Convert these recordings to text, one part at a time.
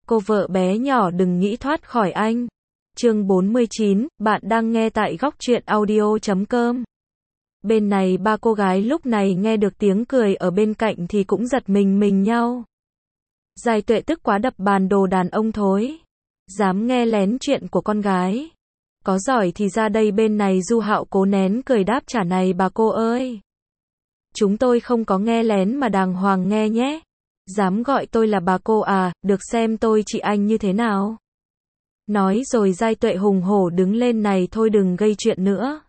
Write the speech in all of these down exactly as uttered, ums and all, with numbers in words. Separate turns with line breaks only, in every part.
Cô vợ bé nhỏ đừng nghĩ thoát khỏi anh. Chương bốn mươi chín, bạn đang nghe tại góc truyện audio chấm com. Bên này ba cô gái lúc này nghe được tiếng cười ở bên cạnh thì cũng giật mình mình nhau. Giai Tuệ tức quá đập bàn, đồ đàn ông thối. Dám nghe lén chuyện của con gái. Có giỏi thì ra đây. Bên này Du Hạo cố nén cười đáp trả này bà cô ơi. Chúng tôi không có nghe lén mà đàng hoàng nghe nhé. Dám gọi tôi là bà cô à, được xem tôi chị anh như thế nào. Nói rồi Giai Tuệ hùng hổ đứng lên, này thôi đừng gây chuyện nữa.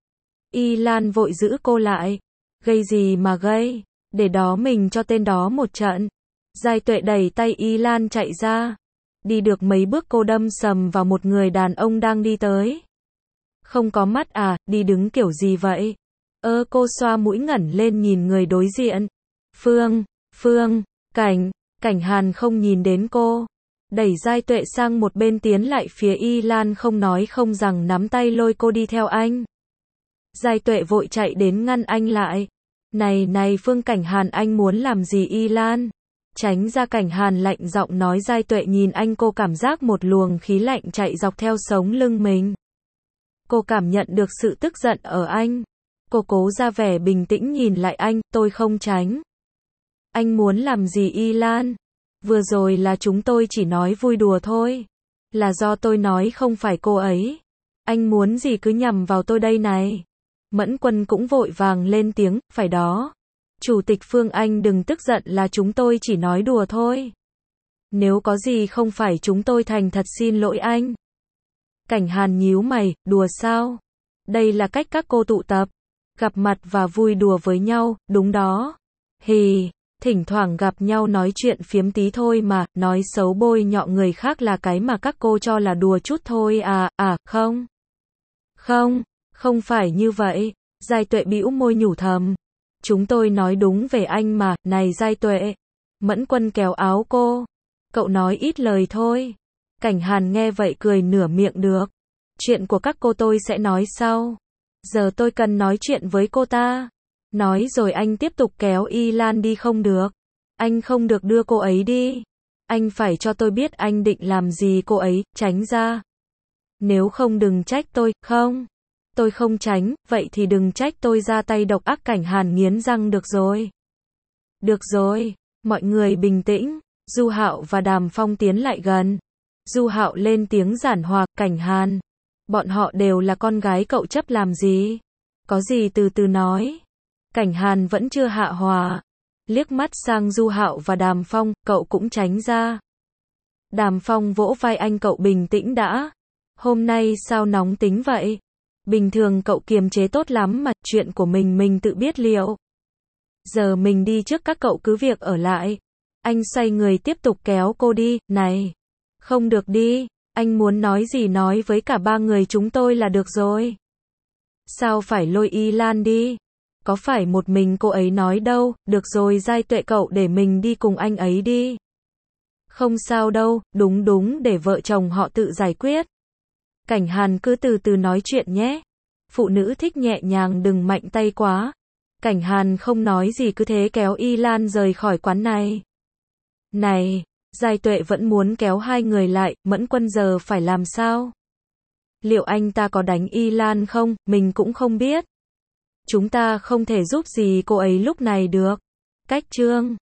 Y Lan vội giữ cô lại. Gây gì mà gây, để đó mình cho tên đó một trận. Giai Tuệ đẩy tay Y Lan chạy ra. Đi được mấy bước cô đâm sầm vào một người đàn ông đang đi tới. Không có mắt à, đi đứng kiểu gì vậy? Ơ cô xoa mũi ngẩng lên nhìn người đối diện. Phương, Phương, Cảnh, Cảnh Hàn không nhìn đến cô. Đẩy Giai Tuệ sang một bên tiến lại phía Y Lan, không nói không rằng nắm tay lôi cô đi theo anh. Giai Tuệ vội chạy đến ngăn anh lại. Này này Phương, Cảnh Hàn anh muốn làm gì? Y Lan tránh ra. Cảnh Hàn lạnh giọng nói. Giai Tuệ nhìn anh, cô cảm giác một luồng khí lạnh chạy dọc theo sống lưng mình. Cô cảm nhận được sự tức giận ở anh. Cô cố ra vẻ bình tĩnh nhìn lại anh. Tôi không tránh. Anh muốn làm gì? Y Lan, vừa rồi là chúng tôi chỉ nói vui đùa thôi. Là do tôi nói không phải cô ấy. Anh muốn gì cứ nhằm vào tôi đây này. Mẫn Quân cũng vội vàng lên tiếng. Phải đó. Chủ tịch Phương anh đừng tức giận, là chúng tôi chỉ nói đùa thôi. Nếu có gì không phải chúng tôi thành thật xin lỗi anh. Cảnh Hàn nhíu mày. Đùa sao? Đây là cách các cô tụ tập, gặp mặt và vui đùa với nhau, đúng đó. Hì, thỉnh thoảng gặp nhau nói chuyện phiếm tí thôi mà, nói xấu bôi nhọ người khác là cái mà các cô cho là đùa chút thôi à, à, không. Không, không phải như vậy. Giai Tuệ bĩu môi nhủ thầm. Chúng tôi nói đúng về anh mà, này Giai Tuệ. Mẫn Quân kéo áo cô. Cậu nói ít lời thôi. Cảnh Hàn nghe vậy cười nửa miệng. Được. Chuyện của các cô tôi sẽ nói sau. Giờ tôi cần nói chuyện với cô ta. Nói rồi anh tiếp tục kéo Y Lan đi. Không được. Anh không được đưa cô ấy đi. Anh phải cho tôi biết anh định làm gì cô ấy, tránh ra. Nếu không đừng trách tôi, không. Tôi không tránh, vậy thì đừng trách tôi ra tay độc ác. Cảnh Hàn nghiến răng. Được rồi. Được rồi, mọi người bình tĩnh. Du Hạo và Đàm Phong tiến lại gần. Du Hạo lên tiếng giản hòa. Cảnh Hàn, bọn họ đều là con gái cậu chấp làm gì? Có gì từ từ nói. Cảnh Hàn vẫn chưa hạ hòa. Liếc mắt sang Du Hạo và Đàm Phong. Cậu cũng tránh ra. Đàm Phong vỗ vai anh. Cậu bình tĩnh đã. Hôm nay sao nóng tính vậy? Bình thường cậu kiềm chế tốt lắm mà. Chuyện của mình mình tự biết liệu. Giờ mình đi trước, các cậu cứ việc ở lại. Anh xoay người tiếp tục kéo cô đi. Này, không được đi. Anh muốn nói gì nói với cả ba người chúng tôi là được rồi. Sao phải lôi Y Lan đi? Có phải một mình cô ấy nói đâu. Được rồi Giai Tuệ, cậu để mình đi cùng anh ấy đi. Không sao đâu, đúng đúng, để vợ chồng họ tự giải quyết. Cảnh Hàn cứ từ từ nói chuyện nhé. Phụ nữ thích nhẹ nhàng, đừng mạnh tay quá. Cảnh Hàn không nói gì, cứ thế kéo Y Lan rời khỏi quán này. Này, Giai Tuệ vẫn muốn kéo hai người lại. Mẫn Quân giờ phải làm sao? Liệu anh ta có đánh Y Lan không? Mình cũng không biết. Chúng ta không thể giúp gì cô ấy lúc này được. Cách chương